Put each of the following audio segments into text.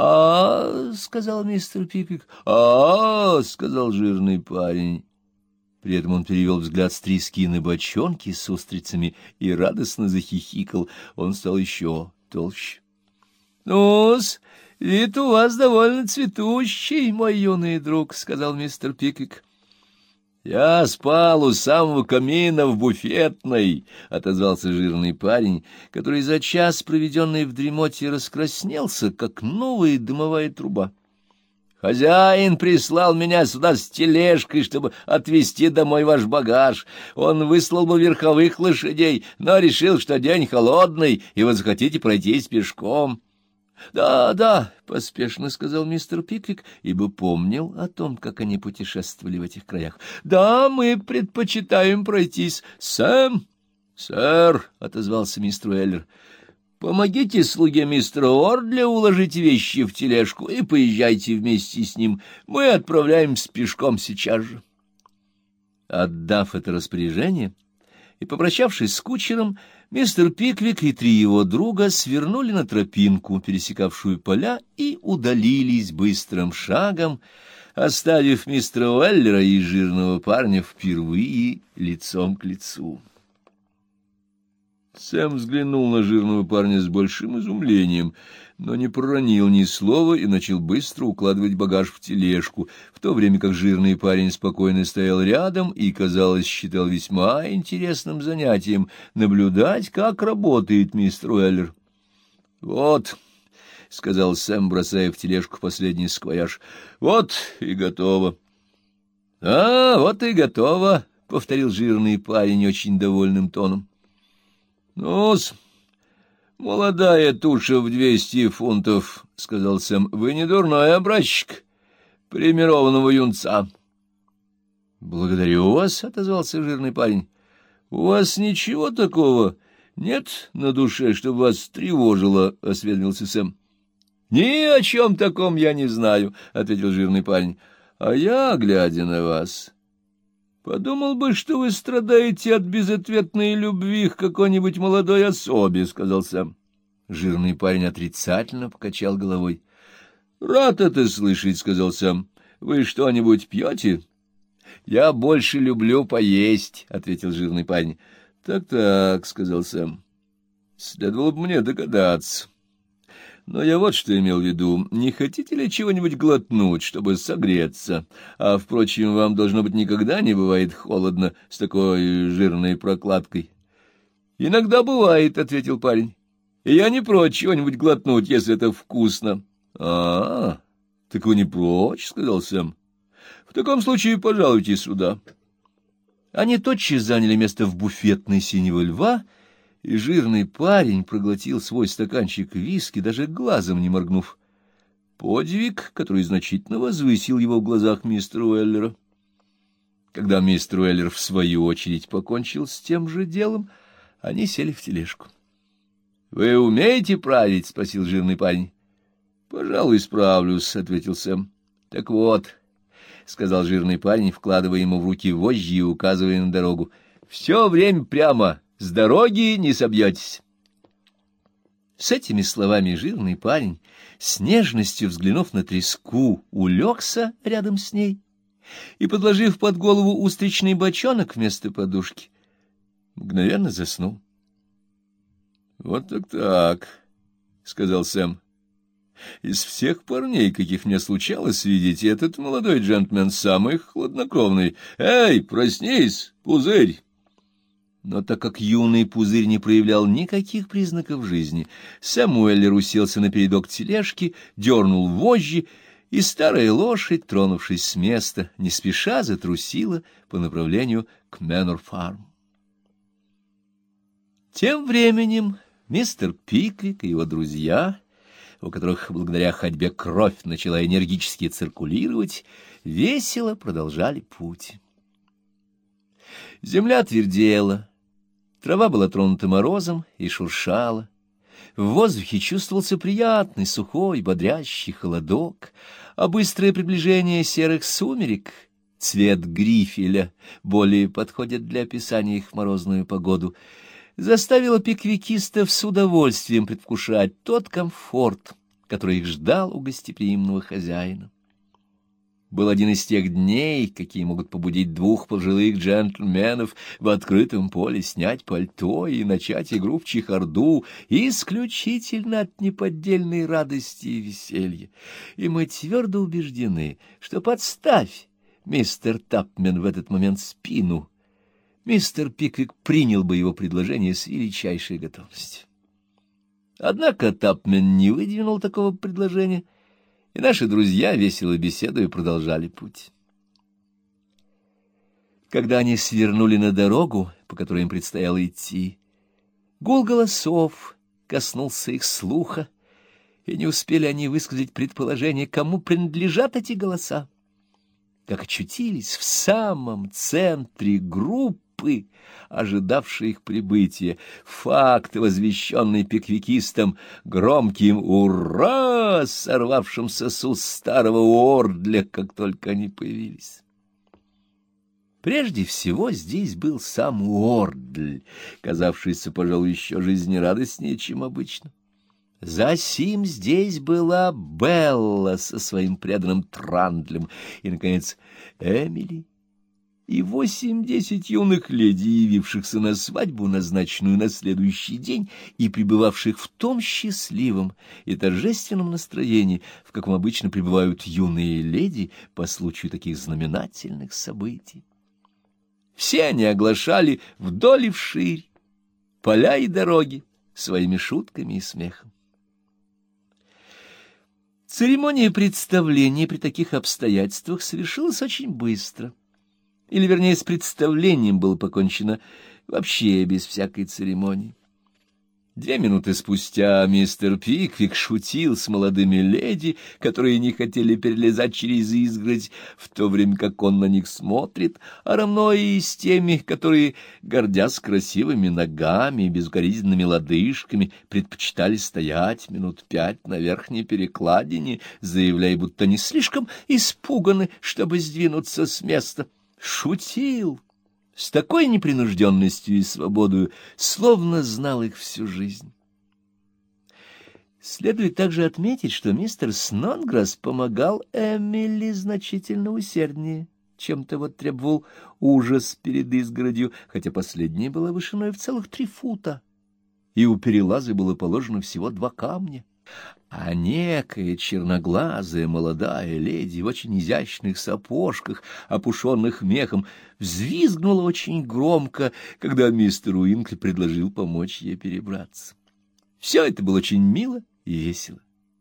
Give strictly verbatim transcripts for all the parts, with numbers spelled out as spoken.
«А, — сказал мистер Пиквик, — а, — сказал жирный парень». При этом он перевел взгляд с трески на бочонки с устрицами и радостно захихикал. Он стал еще толще. — Ну-с, вид у вас довольно цветущий, мой юный друг, — сказал мистер Пиквик. — Я спал у самого камина в буфетной, — отозвался жирный парень, который за час, проведенный в дремоте, раскраснелся, как новая дымовая труба. Хозяин прислал меня сюда с тележкой, чтобы отвезти домой ваш багаж. Он выслал бы верховых лошадей, но решил, что день холодный, и вы захотите пройтись пешком. — Да, да, — поспешно сказал мистер Пиквик, ибо помнил о том, как они путешествовали в этих краях. — Да, мы предпочитаем пройтись. — Сэм! — Сэр! — отозвался мистер Уэллер. Помогите слуге мистера Ордля уложить вещи в тележку и поезжайте вместе с ним. Мы отправляемся пешком сейчас же. Отдав это распоряжение и попрощавшись с кучером, мистер Пиквик и три его друга свернули на тропинку, пересекавшую поля, и удалились быстрым шагом, оставив мистера Уэллера и жирного парня впервые лицом к лицу. Сэм взглянул на жирного парня с большим изумлением, но не проронил ни слова и начал быстро укладывать багаж в тележку, в то время как жирный парень спокойно стоял рядом и, казалось, считал весьма интересным занятием наблюдать, как работает мистер Уэллер. — Вот, — сказал Сэм, бросая в тележку последний саквояж, — вот и готово. — А, вот и готово, — повторил жирный парень очень довольным тоном. — Ну-с, молодая туша в двести фунтов, — сказал Сэм. — Вы не дурной образчик премированного юнца. — Благодарю вас, — отозвался жирный парень. — У вас ничего такого нет на душе, чтобы вас тревожило? — осведомился Сэм. — Ни о чем таком я не знаю, — ответил жирный парень. — А я, глядя на вас, подумал бы, что вы страдаете от безответной любви к какой-нибудь молодой особе, — сказал Сэм. Жирный парень отрицательно покачал головой. — Рад это слышать, — сказал Сэм. — Вы что-нибудь пьете? — Я больше люблю поесть, — ответил жирный парень. Так — Так-так, — сказал Сэм. — Следовало бы мне догадаться. Но я вот что имел в виду. Не хотите ли чего-нибудь глотнуть, чтобы согреться? А, впрочем, вам, должно быть, никогда не бывает холодно с такой жирной прокладкой. — Иногда бывает, — ответил парень. — И я не прочь чего-нибудь глотнуть, если это вкусно. — А, так вы не прочь, — сказал Сэм. — В таком случае пожалуйте сюда. Они тотчас заняли место в буфетной синего льва, и жирный парень проглотил свой стаканчик виски, даже глазом не моргнув. Подвиг, который значительно возвысил его в глазах мистера Уэллера. Когда мистер Уэллер, в свою очередь, покончил с тем же делом, они сели в тележку. — Вы умеете править? — спросил жирный парень. — Пожалуй, справлюсь, — ответил Сэм. — Так вот, — сказал жирный парень, вкладывая ему в руки вожжи и указывая на дорогу, — все время прямо. С дороги не собьетесь. С этими словами жирный парень, с нежностью взглянув на треску, улегся рядом с ней и, подложив под голову устричный бочонок вместо подушки, мгновенно заснул. — Вот так-так, — сказал Сэм. — Из всех парней, каких мне случалось видеть, этот молодой джентльмен самый хладнокровный. Эй, проснись, пузырь! Но так как юный пузырь не проявлял никаких признаков жизни, Сэм Уэллер уселся на передок тележки, дернул вожжи, и старая лошадь, тронувшись с места, не спеша затрусила по направлению к Мэннер-фарм. Тем временем мистер Пиквик и его друзья, у которых благодаря ходьбе кровь начала энергически циркулировать, весело продолжали путь. Земля твердела. Трава была тронута морозом и шуршала. В воздухе чувствовался приятный, сухой, бодрящий холодок, а быстрое приближение серых сумерек, цвет грифеля, более подходит для описания их в морозную погоду, заставило пиквикистов с удовольствием предвкушать тот комфорт, который их ждал у гостеприимного хозяина. Был один из тех дней, какие могут побудить двух пожилых джентльменов в открытом поле снять пальто и начать игру в чехарду исключительно от неподдельной радости и веселья. И мы твердо убеждены, что подставь мистер Тапмен в этот момент спину, мистер Пиквик принял бы его предложение с величайшей готовностью. Однако Тапмен не выдвинул такого предложения, и наши друзья, весело беседуя, продолжали путь. Когда они свернули на дорогу, по которой им предстояло идти, гул голосов коснулся их слуха, и не успели они высказать предположение, кому принадлежат эти голоса, как очутились в самом центре группы, ожидавшей их прибытия. Факт, возвещенный пиквикистом громким «Ура!», сорвавшимся с уст старого Уордля, как только они появились. Прежде всего здесь был сам Уордль, казавшийся, пожалуй, еще жизнерадостнее, чем обычно. Засим здесь была Белла со своим преданным Трандлем, и, наконец, Эмили, и восемь-десять юных леди, явившихся на свадьбу, назначенную на следующий день, и пребывавших в том счастливом и торжественном настроении, в каком обычно пребывают юные леди по случаю таких знаменательных событий. Все они оглашали вдоль и вширь поля и дороги своими шутками и смехом. Церемония представления при таких обстоятельствах совершилась очень быстро. Или, вернее, с представлением было покончено вообще без всякой церемонии. Две минуты спустя мистер Пиквик шутил с молодыми леди, которые не хотели перелезать через изгородь, в то время как он на них смотрит, а равно и с теми, которые, гордясь красивыми ногами и безукоризненными лодыжками, предпочитали стоять минут пять на верхней перекладине, заявляя, будто не слишком испуганы, чтобы сдвинуться с места. Шутил с такой непринужденностью и свободою, словно знал их всю жизнь. Следует также отметить, что мистер Снодграсс помогал Эмили значительно усерднее, чем того требовал ужас перед изгородью, хотя последняя была вышиной в целых три фута, и у перелаза было положено всего два камня. А некая черноглазая молодая леди в очень изящных сапожках, опушенных мехом, взвизгнула очень громко, когда мистер Уинкли предложил помочь ей перебраться. Все это было очень мило и весело.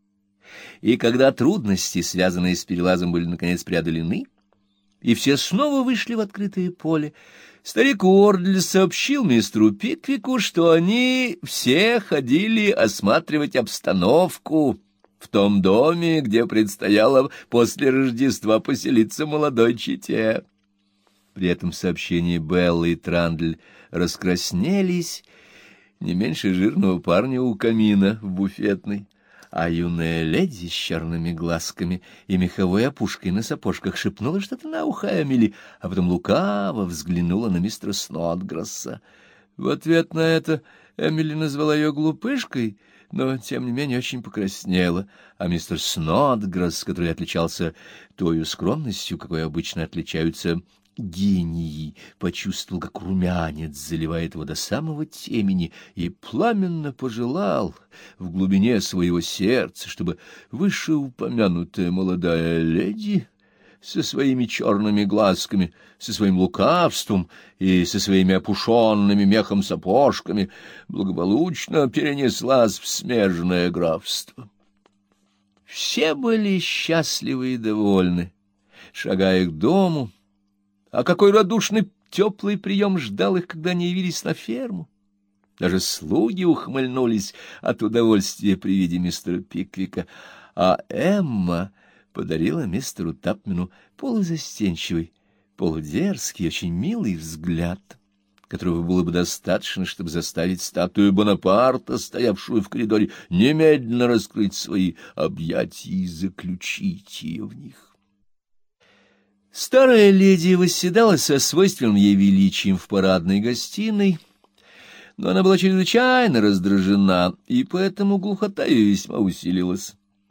И когда трудности, связанные с перелазом, были наконец преодолены, и все снова вышли в открытое поле, старик Уордль сообщил мистеру Пиквику, что они все ходили осматривать обстановку в том доме, где предстояло после Рождества поселиться молодой чете. При этом сообщении Белла и Трандль раскраснелись не меньше жирного парня у камина в буфетной, а юная леди с черными глазками и меховой опушкой на сапожках шепнула что-то на ухо Эмили, а потом лукаво взглянула на мистера Снодграсса. В ответ на это Эмили назвала ее глупышкой, но, тем не менее, очень покраснела, а мистер Снодграсс, который отличался той скромностью, какой обычно отличаются гении, почувствовал, как румянец заливает его до самого темени, и пламенно пожелал в глубине своего сердца, чтобы вышеупомянутая молодая леди со своими черными глазками, со своим лукавством и со своими опушенными мехом сапожками благополучно перенеслась в смежное графство. Все были счастливы и довольны, шагая к дому. А какой радушный, теплый прием ждал их, когда они явились на ферму! Даже слуги ухмыльнулись от удовольствия при виде мистера Пиквика, а Эмма подарила мистеру Тапмену полузастенчивый, полудерзкий, очень милый взгляд, которого было бы достаточно, чтобы заставить статую Бонапарта, стоявшую в коридоре, немедленно раскрыть свои объятия и заключить ее в них. Старая леди восседала со свойственным ей величием в парадной гостиной, но она была чрезвычайно раздражена, и поэтому глухота ее весьма усилилась.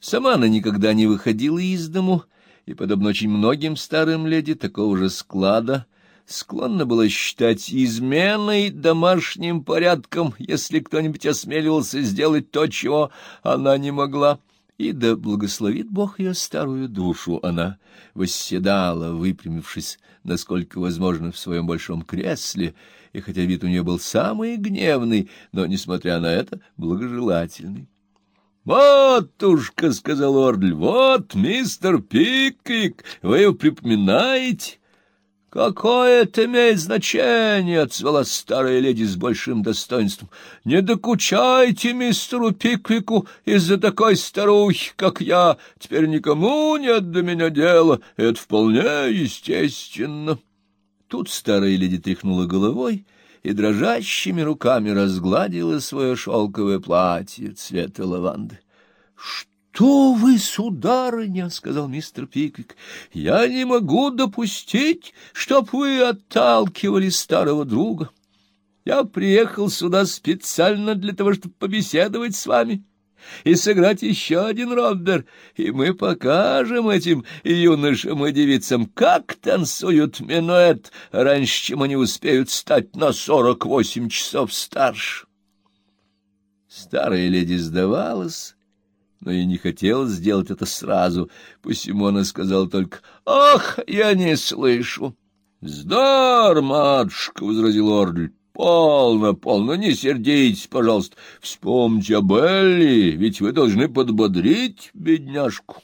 Сама она никогда не выходила из дому, и, подобно очень многим старым леди такого же склада, склонна была считать изменой домашним порядком, если кто-нибудь осмеливался сделать то, чего она не могла. И да благословит Бог ее старую душу, она восседала, выпрямившись, насколько возможно, в своем большом кресле, и хотя вид у нее был самый гневный, но, несмотря на это, благожелательный. «Матушка, — сказал Ордль, — вот мистер Пиквик, вы его припоминаете?» «Какое это имеет значение?» — отзвала старая леди с большим достоинством. «Не докучайте мистеру Пиквику из-за такой старухи, как я. Теперь никому нет до меня дела. Это вполне естественно». Тут старая леди тряхнула головой и дрожащими руками разгладила свое шелковое платье цвета лаванды. «Что вы, сударыня, — сказал мистер Пиквик, — я не могу допустить, чтоб вы отталкивали старого друга. Я приехал сюда специально для того, чтобы побеседовать с вами и сыграть еще один роббер, и мы покажем этим юношам и девицам, как танцуют минуэт, раньше, чем они успеют стать на сорок восемь часов старше». Старая леди сдавалась, но ей не хотелось сделать это сразу, посему она сказала только: «Ах, я не слышу!» «Вздор, матушка! — возразил Ордль. — Полно, полно, не сердитесь, пожалуйста. Вспомните об Элли, ведь вы должны подбодрить бедняжку».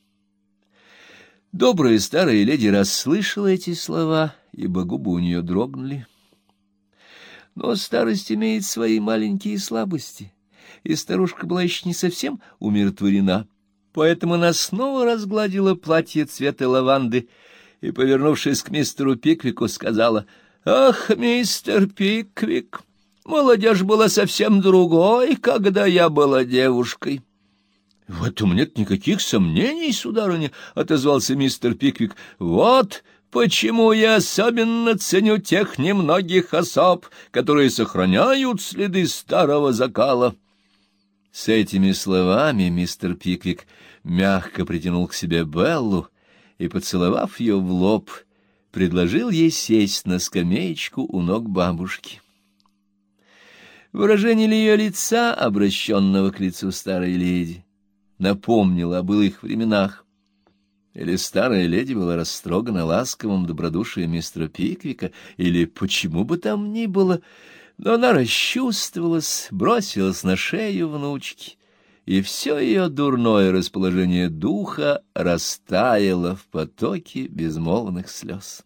Добрая старая леди расслышала эти слова, ибо губы у нее дрогнули. Но старость имеет свои маленькие слабости, и старушка была еще не совсем умиротворена, поэтому она снова разгладила платье цвета лаванды и, повернувшись к мистеру Пиквику, сказала: «Ах, мистер Пиквик, молодежь была совсем другой, когда я была девушкой». «В этом нет никаких сомнений, сударыня, — отозвался мистер Пиквик. — Вот почему я особенно ценю тех немногих особ, которые сохраняют следы старого закала». С этими словами мистер Пиквик мягко притянул к себе Беллу и, поцеловав ее в лоб, предложил ей сесть на скамеечку у ног бабушки. Выражение ее лица, обращенного к лицу старой леди, напомнило о былых временах. Или старая леди была растрогана ласковым добродушием мистера Пиквика, или почему бы там ни было, но она расчувствовалась, бросилась на шею внучки, и все ее дурное расположение духа растаяло в потоке безмолвных слез.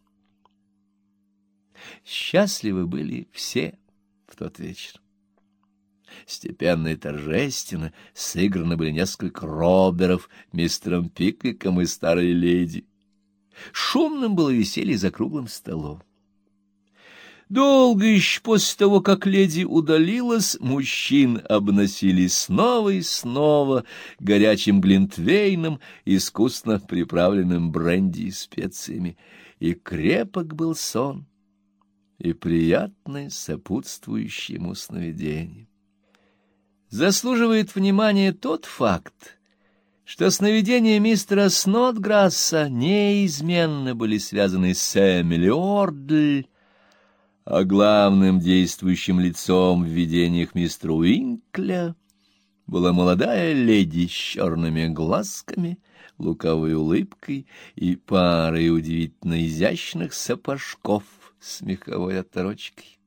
Счастливы были все в тот вечер. Степенно и торжественно сыграны были несколько робберов мистером Пиквиком и старой леди. Шумным было веселье за круглым столом. Долго еще после того, как леди удалилась, мужчин обносили снова и снова горячим глинтвейном, искусно приправленным бренди и специями, и крепок был сон, и приятное сопутствующее ему сновидение. Заслуживает внимания тот факт, что сновидения мистера Снодграсса неизменно были связаны с Эмили Ордль, а главным действующим лицом в видениях мистера Уинкля была молодая леди с черными глазками, лукавой улыбкой и парой удивительно изящных сапожков с меховой оторочкой.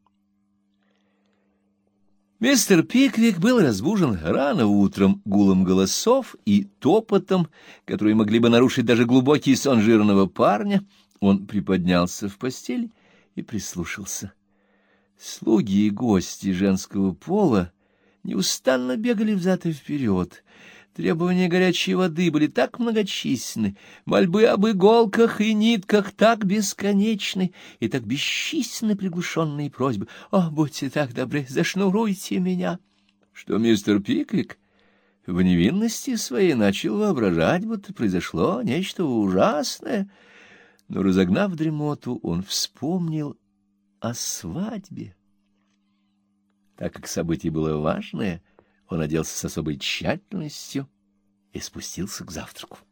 Мистер Пиквик был разбужен рано утром гулом голосов и топотом, которые могли бы нарушить даже глубокий сон жирного парня. Он приподнялся в постели и прислушался. Слуги и гости женского пола неустанно бегали взад и вперед. Требования горячей воды были так многочисленны, мольбы об иголках и нитках так бесконечны, и так бесчисленны приглушенные просьбы: «О, будьте так добры, зашнуруйте меня!» Что мистер Пиквик в невинности своей начал воображать, будто произошло нечто ужасное, но, разогнав дремоту, он вспомнил о свадьбе. Так как событие было важное, он оделся с особой тщательностью и спустился к завтраку.